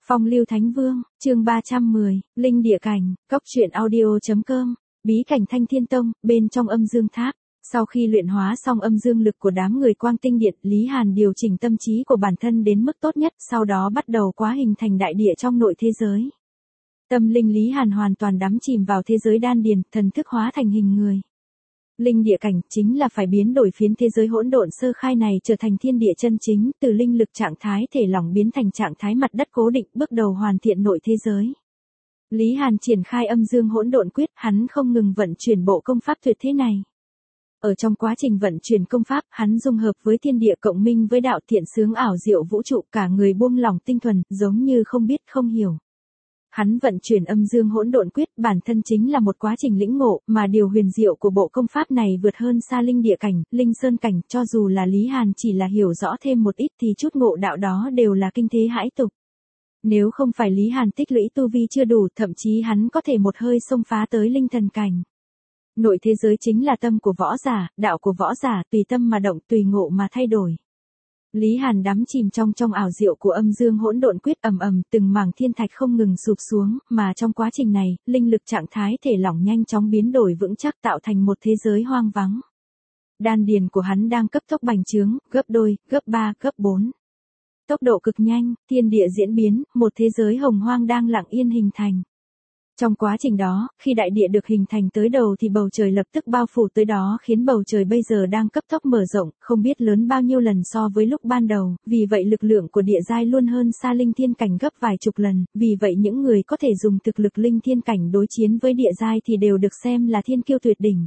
Phong lưu Thánh Vương, chương 310, Linh địa cảnh, cốc truyện audio.com, bí cảnh Thanh Thiên Tông, bên trong âm dương tháp. Sau khi luyện hóa xong âm dương lực của đám người Quang Tinh Điện, Lý Hàn điều chỉnh tâm trí của bản thân đến mức tốt nhất, sau đó bắt đầu quá hình thành đại địa trong nội thế giới. Tâm linh Lý Hàn hoàn toàn đắm chìm vào thế giới đan điền, thần thức hóa thành hình người. Linh địa cảnh chính là phải biến đổi phiến thế giới hỗn độn sơ khai này trở thành thiên địa chân chính, từ linh lực trạng thái thể lỏng biến thành trạng thái mặt đất cố định, bước đầu hoàn thiện nội thế giới. Lý Hàn triển khai âm dương hỗn độn quyết, hắn không ngừng vận chuyển bộ công pháp tuyệt thế này. Ở trong quá trình vận chuyển công pháp, hắn dung hợp với thiên địa cộng minh với đạo thiện sướng ảo diệu vũ trụ, cả người buông lỏng tinh thuần, giống như không biết không hiểu. Hắn vận chuyển âm dương hỗn độn quyết, bản thân chính là một quá trình lĩnh ngộ, mà điều huyền diệu của bộ công pháp này vượt hơn xa linh địa cảnh, linh sơn cảnh, cho dù là Lý Hàn chỉ là hiểu rõ thêm một ít thì chút ngộ đạo đó đều là kinh thế hãi tục. Nếu không phải Lý Hàn tích lũy tu vi chưa đủ, thậm chí hắn có thể một hơi xông phá tới linh thần cảnh. Nội thế giới chính là tâm của võ giả, đạo của võ giả, tùy tâm mà động, tùy ngộ mà thay đổi. Lý Hàn đắm chìm trong ảo diệu của âm dương hỗn độn quyết, từng mảng thiên thạch không ngừng sụp xuống, mà trong quá trình này, linh lực trạng thái thể lỏng nhanh chóng biến đổi vững chắc tạo thành một thế giới hoang vắng. Đan điền của hắn đang cấp tốc bành trướng, gấp đôi, gấp 3, gấp 4. Tốc độ cực nhanh, thiên địa diễn biến, một thế giới hồng hoang đang lặng yên hình thành. Trong quá trình đó, khi đại địa được hình thành tới đầu thì bầu trời lập tức bao phủ tới đó, khiến bầu trời bây giờ đang cấp tốc mở rộng, không biết lớn bao nhiêu lần so với lúc ban đầu, vì vậy lực lượng của địa giai luôn hơn xa linh thiên cảnh gấp vài chục lần, vì vậy những người có thể dùng thực lực linh thiên cảnh đối chiến với địa giai thì đều được xem là thiên kiêu tuyệt đỉnh.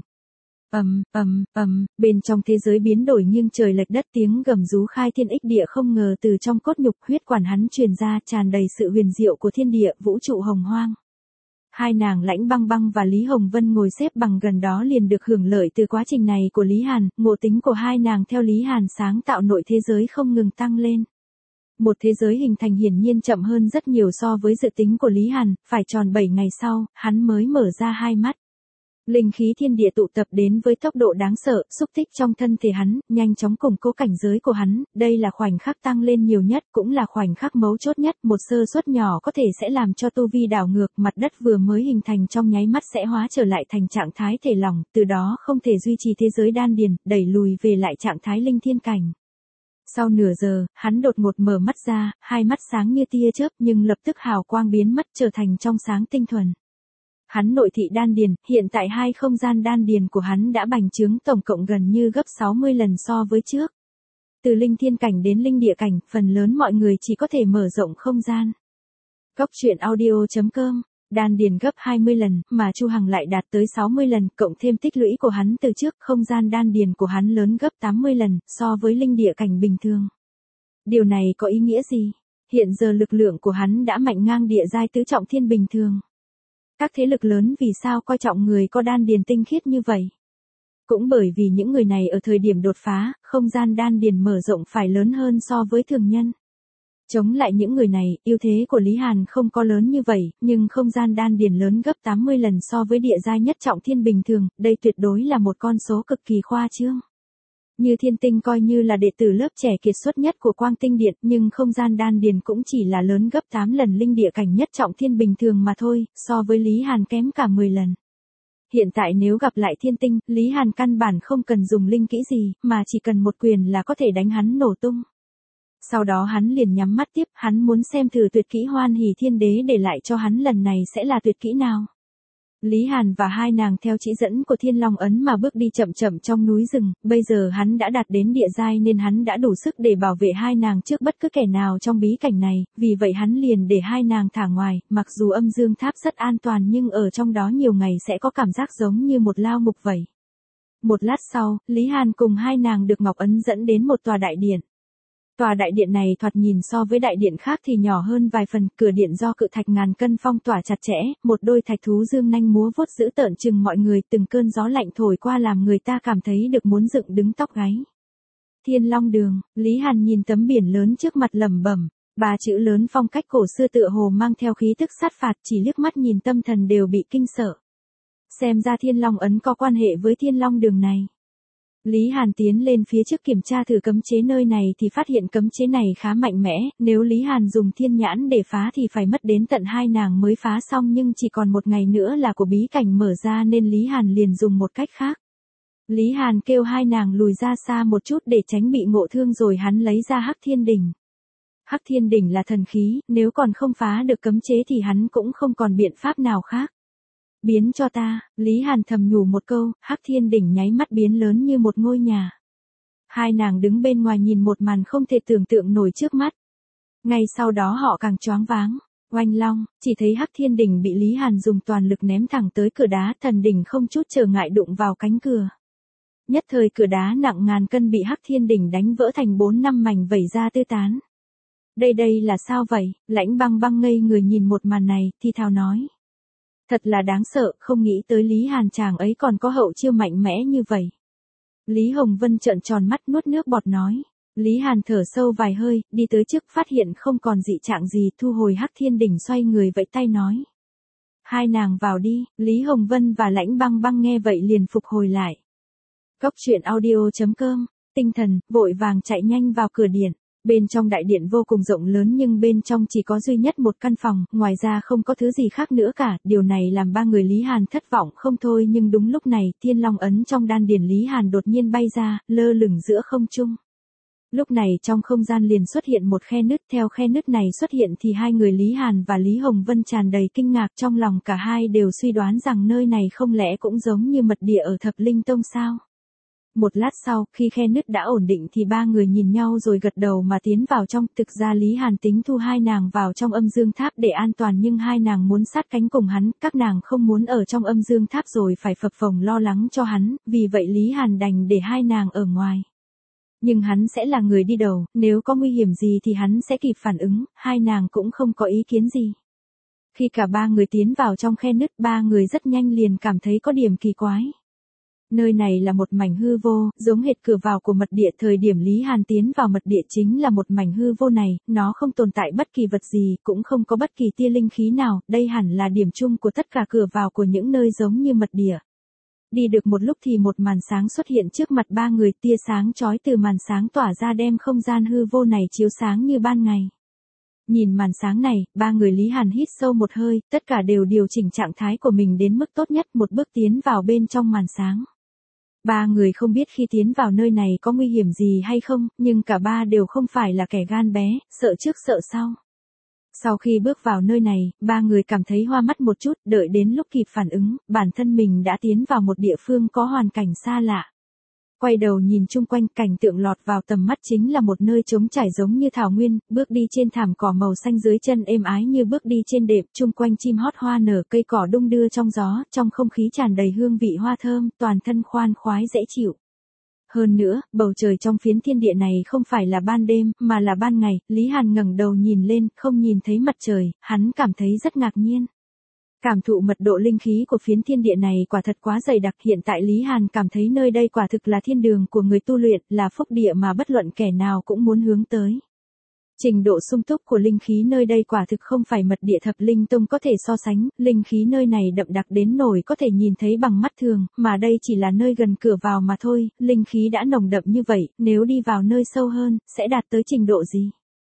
Bên trong thế giới biến đổi nghiêng trời lệch đất, tiếng gầm rú khai thiên ích địa không ngờ từ trong cốt nhục huyết quản hắn truyền ra, tràn đầy sự huyền diệu của thiên địa, vũ trụ hồng hoang. Hai nàng Lãnh Băng Băng và Lý Hồng Vân ngồi xếp bằng gần đó liền được hưởng lợi từ quá trình này của Lý Hàn, ngộ tính của hai nàng theo Lý Hàn sáng tạo nội thế giới không ngừng tăng lên. Một thế giới hình thành hiển nhiên chậm hơn rất nhiều so với dự tính của Lý Hàn, phải tròn 7 ngày sau, hắn mới mở ra hai mắt. Linh khí thiên địa tụ tập đến với tốc độ đáng sợ, xúc tích trong thân thể hắn, nhanh chóng củng cố cảnh giới của hắn, đây là khoảnh khắc tăng lên nhiều nhất, cũng là khoảnh khắc mấu chốt nhất, một sơ suất nhỏ có thể sẽ làm cho tu vi đảo ngược, mặt đất vừa mới hình thành trong nháy mắt sẽ hóa trở lại thành trạng thái thể lỏng, từ đó không thể duy trì thế giới đan điền, đẩy lùi về lại trạng thái linh thiên cảnh. Sau nửa giờ, hắn đột ngột mở mắt ra, hai mắt sáng như tia chớp nhưng lập tức hào quang biến mất trở thành trong sáng tinh thuần. Hắn nội thị đan điền, hiện tại hai không gian đan điền của hắn đã bành trướng tổng cộng gần như gấp 60 lần so với trước. Từ linh thiên cảnh đến linh địa cảnh, phần lớn mọi người chỉ có thể mở rộng không gian. Cốc truyện audio.com, đan điền gấp 20 lần, mà Chu Hằng lại đạt tới 60 lần, cộng thêm tích lũy của hắn từ trước, không gian đan điền của hắn lớn gấp 80 lần, so với linh địa cảnh bình thường. Điều này có ý nghĩa gì? Hiện giờ lực lượng của hắn đã mạnh ngang địa giai tứ trọng thiên bình thường. Các thế lực lớn vì sao coi trọng người có đan điền tinh khiết như vậy? Cũng bởi vì những người này ở thời điểm đột phá, không gian đan điền mở rộng phải lớn hơn so với thường nhân. Chống lại những người này, ưu thế của Lý Hàn không có lớn như vậy, nhưng không gian đan điền lớn gấp 80 lần so với địa giai nhất trọng thiên bình thường, đây tuyệt đối là một con số cực kỳ khoa trương. Như Thiên Tinh coi như là đệ tử lớp trẻ kiệt xuất nhất của Quang Tinh Điện, nhưng không gian đan điền cũng chỉ là lớn gấp 8 lần linh địa cảnh nhất trọng thiên bình thường mà thôi, so với Lý Hàn kém cả 10 lần. Hiện tại nếu gặp lại Thiên Tinh, Lý Hàn căn bản không cần dùng linh kỹ gì, mà chỉ cần một quyền là có thể đánh hắn nổ tung. Sau đó hắn liền nhắm mắt tiếp, hắn muốn xem thử tuyệt kỹ Hoan Hỷ Thiên Đế để lại cho hắn lần này sẽ là tuyệt kỹ nào. Lý Hàn và hai nàng theo chỉ dẫn của Thiên Long Ấn mà bước đi chậm chậm trong núi rừng, bây giờ hắn đã đạt đến địa giai nên hắn đã đủ sức để bảo vệ hai nàng trước bất cứ kẻ nào trong bí cảnh này, vì vậy hắn liền để hai nàng thả ngoài, mặc dù âm dương tháp rất an toàn nhưng ở trong đó nhiều ngày sẽ có cảm giác giống như một lao ngục vậy. Một lát sau, Lý Hàn cùng hai nàng được Ngọc Ấn dẫn đến một tòa đại điện. Tòa đại điện này thoạt nhìn so với đại điện khác thì nhỏ hơn vài phần, cửa điện do cự thạch ngàn cân phong tỏa chặt chẽ, một đôi thạch thú dương nanh múa vuốt dữ tợn chừng mọi người, từng cơn gió lạnh thổi qua làm người ta cảm thấy được muốn dựng đứng tóc gáy. Thiên Long Đường, Lý Hàn nhìn tấm biển lớn trước mặt lẩm bẩm, ba chữ lớn phong cách cổ xưa tựa hồ mang theo khí tức sát phạt, chỉ liếc mắt nhìn tâm thần đều bị kinh sợ. Xem ra Thiên Long Ấn có quan hệ với Thiên Long Đường này. Lý Hàn tiến lên phía trước kiểm tra thử cấm chế nơi này thì phát hiện cấm chế này khá mạnh mẽ, nếu Lý Hàn dùng thiên nhãn để phá thì phải mất đến tận 2 nàng mới phá xong, nhưng chỉ còn một ngày nữa là của bí cảnh mở ra nên Lý Hàn liền dùng một cách khác. Lý Hàn kêu 2 nàng lùi ra xa một chút để tránh bị ngộ thương, rồi hắn lấy ra Hắc Thiên Đỉnh. Hắc Thiên Đỉnh là thần khí, nếu còn không phá được cấm chế thì hắn cũng không còn biện pháp nào khác. Biến cho ta, Lý Hàn thầm nhủ một câu, Hắc Thiên Đỉnh nháy mắt biến lớn như một ngôi nhà. 2 nàng đứng bên ngoài nhìn một màn không thể tưởng tượng nổi trước mắt. Ngay sau đó họ càng choáng váng. Oanh long, chỉ thấy Hắc Thiên Đỉnh bị Lý Hàn dùng toàn lực ném thẳng tới cửa đá, thần đỉnh không chút trở ngại đụng vào cánh cửa. Nhất thời cửa đá nặng ngàn cân bị Hắc Thiên Đỉnh đánh vỡ thành 4-5 mảnh vẩy ra tứ tán. Đây là sao vậy? Lãnh Băng Băng ngây người nhìn một màn này, thì thào nói. Thật là đáng sợ, không nghĩ tới Lý Hàn chàng ấy còn có hậu chiêu mạnh mẽ như vậy. Lý Hồng Vân trợn tròn mắt nuốt nước bọt nói. Lý Hàn thở sâu vài hơi, đi tới trước phát hiện không còn dị trạng gì, thu hồi Hắc Thiên Đỉnh, xoay người vẫy tay nói. 2 nàng vào đi. Lý Hồng Vân và Lãnh Băng Băng nghe vậy liền phục hồi lại. Cốc truyện audio.com, tinh thần, vội vàng chạy nhanh vào cửa điện. Bên trong đại điện vô cùng rộng lớn nhưng bên trong chỉ có duy nhất một căn phòng, ngoài ra không có thứ gì khác nữa cả, điều này làm 3 người Lý Hàn thất vọng không thôi, nhưng đúng lúc này, Thiên Long ấn trong đan điền Lý Hàn đột nhiên bay ra, lơ lửng giữa không trung. Lúc này trong không gian liền xuất hiện một khe nứt, theo khe nứt này xuất hiện thì 2 người Lý Hàn và Lý Hồng Vân tràn đầy kinh ngạc, trong lòng cả hai đều suy đoán rằng nơi này không lẽ cũng giống như mật địa ở Thập Linh Tông sao? Một lát sau, khi khe nứt đã ổn định thì 3 người nhìn nhau rồi gật đầu mà tiến vào trong. Thực ra Lý Hàn tính thu 2 nàng vào trong âm dương tháp để an toàn, nhưng 2 nàng muốn sát cánh cùng hắn, các nàng không muốn ở trong âm dương tháp rồi phải phập phồng lo lắng cho hắn, vì vậy Lý Hàn đành để 2 nàng ở ngoài. Nhưng hắn sẽ là người đi đầu, nếu có nguy hiểm gì thì hắn sẽ kịp phản ứng, 2 nàng cũng không có ý kiến gì. Khi cả 3 người tiến vào trong khe nứt, 3 người rất nhanh liền cảm thấy có điểm kỳ quái. Nơi này là một mảnh hư vô, giống hệt cửa vào của mật địa. Thời điểm Lý Hàn tiến vào mật địa chính là một mảnh hư vô này, nó không tồn tại bất kỳ vật gì, cũng không có bất kỳ tia linh khí nào, đây hẳn là điểm chung của tất cả cửa vào của những nơi giống như mật địa. Đi được một lúc thì một màn sáng xuất hiện trước mặt 3 người, tia sáng chói từ màn sáng tỏa ra đem không gian hư vô này chiếu sáng như ban ngày. Nhìn màn sáng này, 3 người Lý Hàn hít sâu một hơi, tất cả đều điều chỉnh trạng thái của mình đến mức tốt nhất, một bước tiến vào bên trong màn sáng. 3 người không biết khi tiến vào nơi này có nguy hiểm gì hay không, nhưng cả 3 đều không phải là kẻ gan bé, sợ trước sợ sau. Sau khi bước vào nơi này, 3 người cảm thấy hoa mắt một chút, đợi đến lúc kịp phản ứng, bản thân mình đã tiến vào một địa phương có hoàn cảnh xa lạ. Quay đầu nhìn chung quanh, cảnh tượng lọt vào tầm mắt chính là một nơi trống trải giống như thảo nguyên, bước đi trên thảm cỏ màu xanh, dưới chân êm ái như bước đi trên đệm, chung quanh chim hót hoa nở, cây cỏ đung đưa trong gió, trong không khí tràn đầy hương vị hoa thơm, toàn thân khoan khoái dễ chịu. Hơn nữa, bầu trời trong phiến thiên địa này không phải là ban đêm, mà là ban ngày. Lý Hàn ngẩng đầu nhìn lên, không nhìn thấy mặt trời, hắn cảm thấy rất ngạc nhiên. Cảm thụ mật độ linh khí của phiến thiên địa này quả thật quá dày đặc, hiện tại Lý Hàn cảm thấy nơi đây quả thực là thiên đường của người tu luyện, là phúc địa mà bất luận kẻ nào cũng muốn hướng tới. Trình độ sung túc của linh khí nơi đây quả thực không phải mật địa Thập Linh Tông có thể so sánh, linh khí nơi này đậm đặc đến nỗi có thể nhìn thấy bằng mắt thường, mà đây chỉ là nơi gần cửa vào mà thôi, linh khí đã nồng đậm như vậy, nếu đi vào nơi sâu hơn, sẽ đạt tới trình độ gì?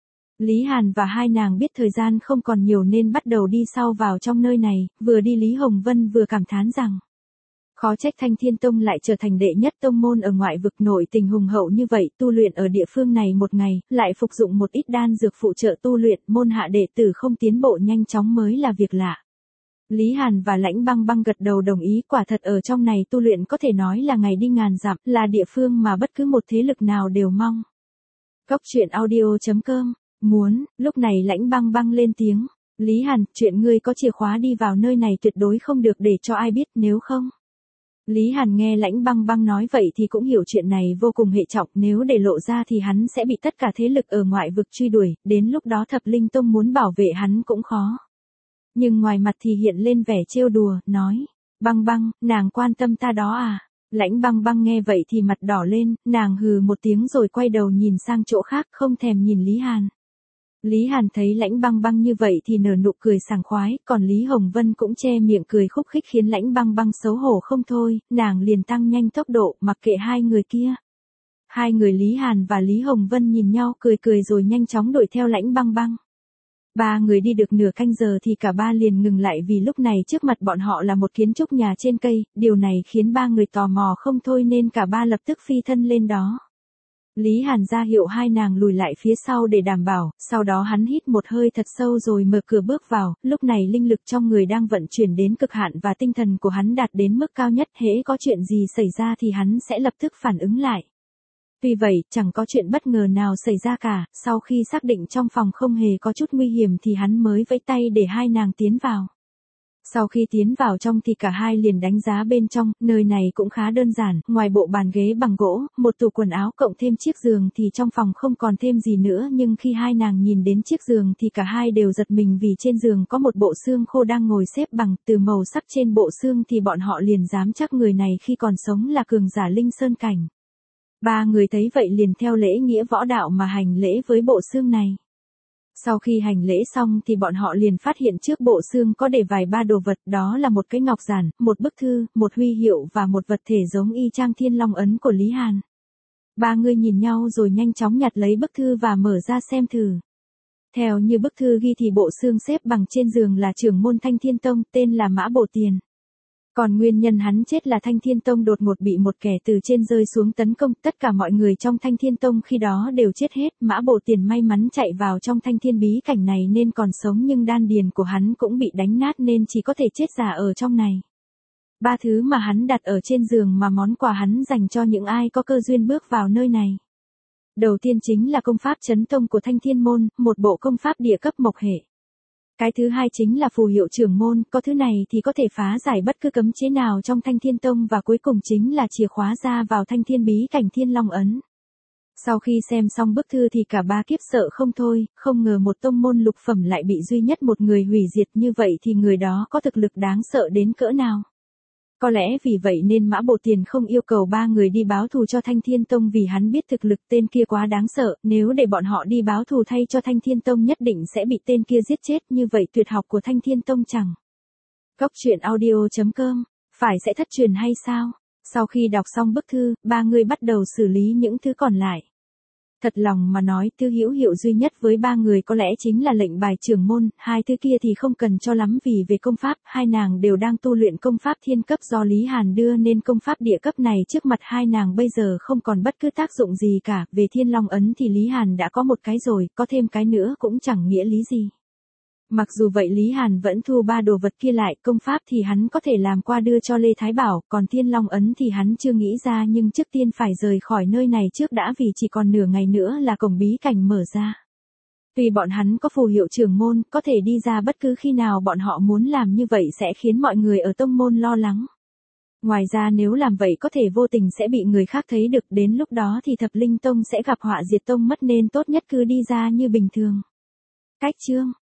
Lý Hàn và 2 nàng biết thời gian không còn nhiều nên bắt đầu đi sau vào trong nơi này, vừa đi Lý Hồng Vân vừa cảm thán rằng. Khó trách Thanh Thiên Tông lại trở thành đệ nhất tông môn ở ngoại vực, nội tình hùng hậu như vậy, tu luyện ở địa phương này một ngày, lại phục dụng một ít đan dược phụ trợ tu luyện, môn hạ đệ tử không tiến bộ nhanh chóng mới là việc lạ. Lý Hàn và Lãnh Băng Băng gật đầu đồng ý, quả thật ở trong này tu luyện có thể nói là ngày đi ngàn dặm, là địa phương mà bất cứ một thế lực nào đều mong. Cốc truyện audio.com, muốn, lúc này Lãnh Băng Băng lên tiếng. Lý Hàn, chuyện ngươi có chìa khóa đi vào nơi này tuyệt đối không được để cho ai biết, nếu không. Lý Hàn nghe Lãnh Băng Băng nói vậy thì cũng hiểu chuyện này vô cùng hệ trọng, nếu để lộ ra thì hắn sẽ bị tất cả thế lực ở ngoại vực truy đuổi, đến lúc đó Thập Linh Tông muốn bảo vệ hắn cũng khó. Nhưng ngoài mặt thì hiện lên vẻ trêu đùa, nói, Băng Băng, nàng quan tâm ta đó à? Lãnh Băng Băng nghe vậy thì mặt đỏ lên, nàng hừ một tiếng rồi quay đầu nhìn sang chỗ khác, không thèm nhìn Lý Hàn. Lý Hàn thấy Lãnh Băng Băng như vậy thì nở nụ cười sảng khoái, còn Lý Hồng Vân cũng che miệng cười khúc khích khiến Lãnh Băng Băng xấu hổ không thôi, nàng liền tăng nhanh tốc độ, mặc kệ hai người kia. Hai người Lý Hàn và Lý Hồng Vân nhìn nhau cười cười rồi nhanh chóng đuổi theo Lãnh Băng Băng. Ba người đi được nửa canh giờ thì cả ba liền ngừng lại vì lúc này trước mặt bọn họ là một kiến trúc nhà trên cây, điều này khiến ba người tò mò không thôi nên cả ba lập tức phi thân lên đó. Lý Hàn ra hiệu hai nàng lùi lại phía sau để đảm bảo, sau đó hắn hít một hơi thật sâu rồi mở cửa bước vào, lúc này linh lực trong người đang vận chuyển đến cực hạn và tinh thần của hắn đạt đến mức cao nhất, hễ có chuyện gì xảy ra thì hắn sẽ lập tức phản ứng lại. Tuy vậy, chẳng có chuyện bất ngờ nào xảy ra cả, sau khi xác định trong phòng không hề có chút nguy hiểm thì hắn mới vẫy tay để hai nàng tiến vào. Sau khi tiến vào trong thì cả hai liền đánh giá bên trong, nơi này cũng khá đơn giản, ngoài bộ bàn ghế bằng gỗ, một tủ quần áo cộng thêm chiếc giường thì trong phòng không còn thêm gì nữa, nhưng khi hai nàng nhìn đến chiếc giường thì cả hai đều giật mình vì trên giường có một bộ xương khô đang ngồi xếp bằng, từ màu sắc trên bộ xương thì bọn họ liền dám chắc người này khi còn sống là cường giả linh sơn cảnh. Ba người thấy vậy liền theo lễ nghĩa võ đạo mà hành lễ với bộ xương này. Sau khi hành lễ xong thì bọn họ liền phát hiện trước bộ xương có để vài ba đồ vật, đó là một cái ngọc giản, một bức thư, một huy hiệu và một vật thể giống y chang Thiên Long ấn của Lý Hàn. Ba người nhìn nhau rồi nhanh chóng nhặt lấy bức thư và mở ra xem thử. Theo như bức thư ghi thì bộ xương xếp bằng trên giường là trưởng môn Thanh Thiên Tông, tên là Mã Bổ Tiền. Còn nguyên nhân hắn chết là Thanh Thiên Tông đột ngột bị một kẻ từ trên rơi xuống tấn công, tất cả mọi người trong Thanh Thiên Tông khi đó đều chết hết, Mã Bổ Tiền may mắn chạy vào trong Thanh Thiên bí cảnh này nên còn sống nhưng đan điền của hắn cũng bị đánh nát nên chỉ có thể chết giả ở trong này. Ba thứ mà hắn đặt ở trên giường mà món quà hắn dành cho những ai có cơ duyên bước vào nơi này. Đầu tiên chính là công pháp chấn tông của Thanh Thiên Môn, một bộ công pháp địa cấp mộc hệ. Cái thứ hai chính là phù hiệu trưởng môn, có thứ này thì có thể phá giải bất cứ cấm chế nào trong Thanh Thiên Tông và cuối cùng chính là chìa khóa ra vào Thanh Thiên bí cảnh Thiên Long ấn. Sau khi xem xong bức thư thì cả ba kiếp sợ không thôi, không ngờ một tông môn lục phẩm lại bị duy nhất một người hủy diệt, như vậy thì người đó có thực lực đáng sợ đến cỡ nào. Có lẽ vì vậy nên Mã Bổ Tiền không yêu cầu ba người đi báo thù cho Thanh Thiên Tông vì hắn biết thực lực tên kia quá đáng sợ, nếu để bọn họ đi báo thù thay cho Thanh Thiên Tông nhất định sẽ bị tên kia giết chết, như vậy tuyệt học của Thanh Thiên Tông chẳng. Góc truyện audio.com, phải sẽ thất truyền hay sao? Sau khi đọc xong bức thư, ba người bắt đầu xử lý những thứ còn lại. Thật lòng mà nói, thứ hữu hiệu duy nhất với ba người có lẽ chính là lệnh bài trưởng môn, hai thứ kia thì không cần cho lắm vì về công pháp, hai nàng đều đang tu luyện công pháp thiên cấp do Lý Hàn đưa nên công pháp địa cấp này trước mặt hai nàng bây giờ không còn bất cứ tác dụng gì cả, về Thiên Long ấn thì Lý Hàn đã có một cái rồi, có thêm cái nữa cũng chẳng nghĩa lý gì. Mặc dù vậy Lý Hàn vẫn thu ba đồ vật kia lại, công pháp thì hắn có thể làm qua đưa cho Lê Thái Bảo, còn Thiên Long ấn thì hắn chưa nghĩ ra nhưng trước tiên phải rời khỏi nơi này trước đã vì chỉ còn nửa ngày nữa là cổng bí cảnh mở ra. Tuy bọn hắn có phù hiệu trưởng môn, có thể đi ra bất cứ khi nào bọn họ muốn làm như vậy sẽ khiến mọi người ở tông môn lo lắng. Ngoài ra nếu làm vậy có thể vô tình sẽ bị người khác thấy được, đến lúc đó thì Thập Linh Tông sẽ gặp họa diệt tông mất nên tốt nhất cứ đi ra như bình thường. Cách chương